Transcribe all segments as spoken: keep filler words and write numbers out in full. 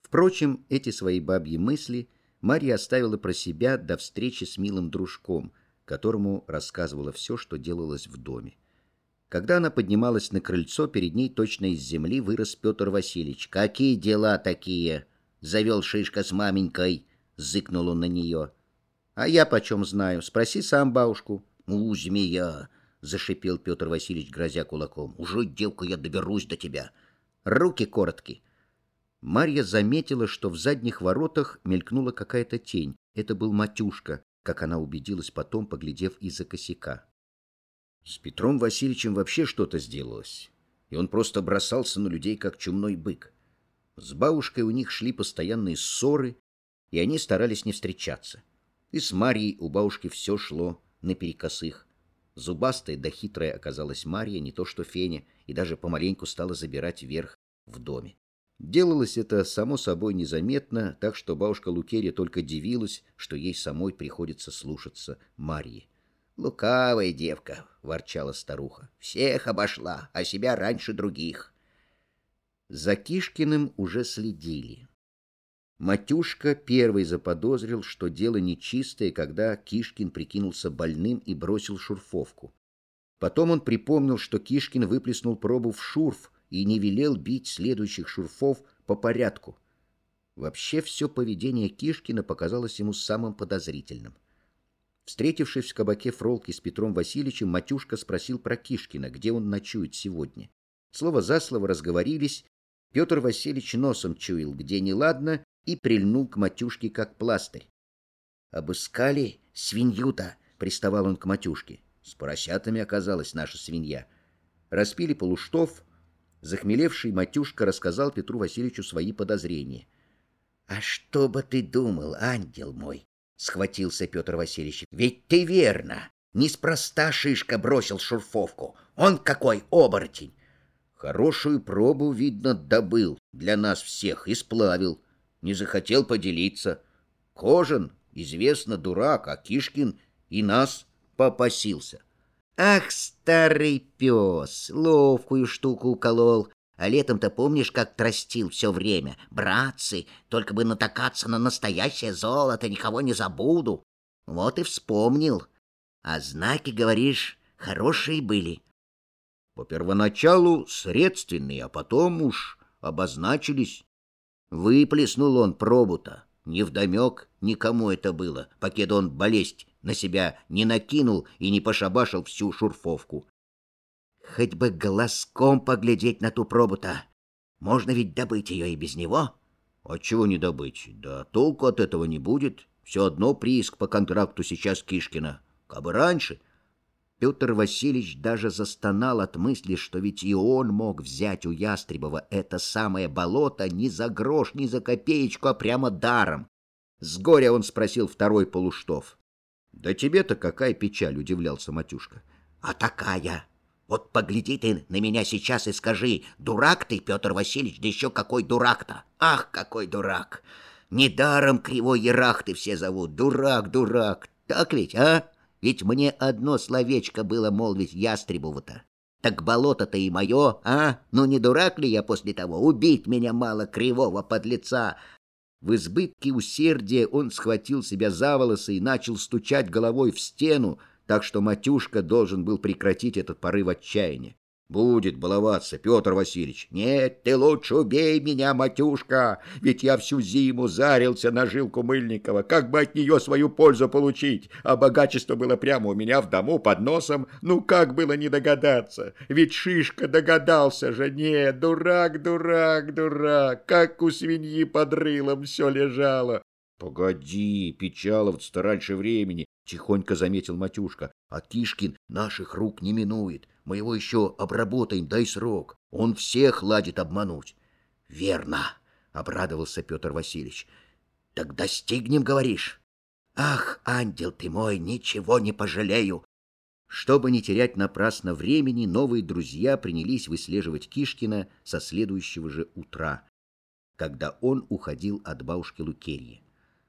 Впрочем, эти свои бабьи мысли Марья оставила про себя до встречи с милым дружком, которому рассказывала все, что делалось в доме. Когда она поднималась на крыльцо, перед ней точно из земли вырос Петр Васильевич. «Какие дела такие?» — завел Шишка с маменькой, — зыкнул он на нее. «А я почем знаю? Спроси сам бабушку». «У, змея!» — зашипел Петр Васильевич, грозя кулаком. «Уже, девка, я доберусь до тебя. Руки короткие». Марья заметила, что в задних воротах мелькнула какая-то тень. Это был Матюшка, как она убедилась потом, поглядев из-за косяка. С Петром Васильевичем вообще что-то сделалось, и он просто бросался на людей, как чумной бык. С бабушкой у них шли постоянные ссоры, и они старались не встречаться. И с Марьей у бабушки все шло наперекосых. Зубастая да хитрая оказалась Марья, не то что Феня, и даже помаленьку стала забирать верх в доме. Делалось это само собой незаметно, так что бабушка Лукерья только дивилась, что ей самой приходится слушаться Марьи. «Лукавая девка», — ворчала старуха, — «всех обошла, а себя раньше других». За Кишкиным уже следили. Матюшка первый заподозрил, что дело нечистое, когда Кишкин прикинулся больным и бросил шурфовку. Потом он припомнил, что Кишкин выплеснул пробу в шурф и не велел бить следующих шурфов по порядку. Вообще все поведение Кишкина показалось ему самым подозрительным. Встретившись в кабаке Фролки с Петром Васильевичем, Матюшка спросил про Кишкина, где он ночует сегодня. Слово за слово разговорились. Петр Васильевич носом чуял, где неладно, и прильнул к Матюшке как пластырь. «Обыскали свинью-то?» — приставал он к Матюшке. С поросятами оказалась наша свинья. Распили полуштов. Захмелевший Матюшка рассказал Петру Васильевичу свои подозрения. «А что бы ты думал, ангел мой?» — схватился Петр Васильевич. «Ведь ты верно, неспроста Шишка бросил шурфовку. Он какой оборотень!» «Хорошую пробу, видно, добыл для нас всех и сплавил. Не захотел поделиться. Кожан, известно, дурак, а Кишкин и нас попасился». «Ах, старый пес, ловкую штуку уколол. А летом-то помнишь, как тростил все время? Братцы, только бы натакаться на настоящее золото, никого не забуду. Вот и вспомнил. А знаки, говоришь, хорошие были». «По первоначалу средственные, а потом уж обозначились». Выплеснул он пробу-то. Невдомек никому это было, покеда он болезнь на себя не накинул и не пошабашил всю шурфовку. «Хоть бы глазком поглядеть на ту пробу-то. Можно ведь добыть ее и без него». «А чего не добыть? Да толку от этого не будет. Все одно прииск по контракту сейчас Кишкина. Кабы раньше». Петр Васильевич даже застонал от мысли, что ведь и он мог взять у Ястребова это самое болото не за грош, не за копеечку, а прямо даром. С горя он спросил второй полуштов. «Да тебе-то какая печаль?» — удивлялся Матюшка. «А такая! Вот погляди ты на меня сейчас и скажи, дурак ты, Петр Васильевич, да еще какой дурак-то! Ах, какой дурак! Недаром Кривой Ерахты все зовут. Дурак, дурак! Так ведь, а? Ведь мне одно словечко было молвить Ястребову-то. Так болото-то и мое, а? Ну не дурак ли я после того? Убить меня мало, кривого подлеца!» В избытке усердия он схватил себя за волосы и начал стучать головой в стену, так что Матюшка должен был прекратить этот порыв отчаяния. «Будет баловаться, Петр Васильевич». «Нет, ты лучше убей меня, Матюшка, ведь я всю зиму зарился на жилку Мыльникова, как бы от нее свою пользу получить, а богачество было прямо у меня в дому под носом, ну как было не догадаться, ведь Шишка догадался же, нет, дурак, дурак, дурак, как у свиньи под рылом все лежало». «Погоди, печаловаться-то раньше времени», — тихонько заметил Матюшка. «А Кишкин наших рук не минует. Мы его еще обработаем, дай срок. Он всех ладит обмануть». «Верно», — обрадовался Петр Васильевич. «Так достигнем, говоришь? Ах, ангел ты мой, ничего не пожалею». Чтобы не терять напрасно времени, новые друзья принялись выслеживать Кишкина со следующего же утра, когда он уходил от бабушки Лукерьи.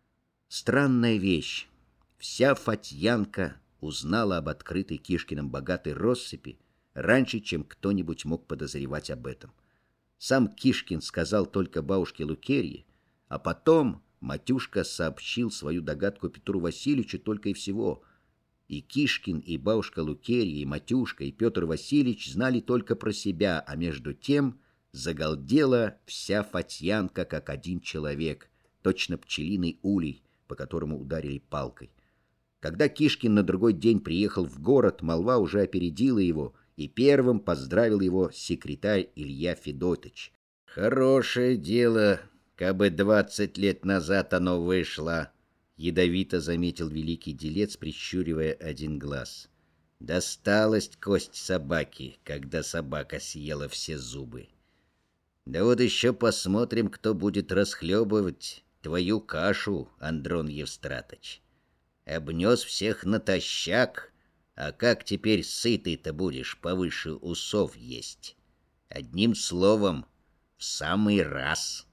Странная вещь. Вся Фатьянка узнала об открытой Кишкиным богатой россыпи раньше, чем кто-нибудь мог подозревать об этом. Сам Кишкин сказал только бабушке Лукерье, А потом Матюшка сообщил свою догадку Петру Васильевичу только и всего. И Кишкин, и бабушка Лукерья, и Матюшка, и Петр Васильевич знали только про себя, а между тем загалдела вся Фатьянка как один человек, точно пчелиный улей, по которому ударили палкой. Когда Кишкин на другой день приехал в город, молва уже опередила его, и первым поздравил его секретарь Илья Федотыч. «Хорошее дело, кабы двадцать лет назад оно вышло», — ядовито заметил великий делец, прищуривая один глаз. «Досталась кость собаки, когда собака съела все зубы. Да вот еще посмотрим, кто будет расхлебывать твою кашу, Андрон Евстратыч. Обнес всех натощак, а как теперь сытый-то будешь повыше усов есть? Одним словом, в самый раз».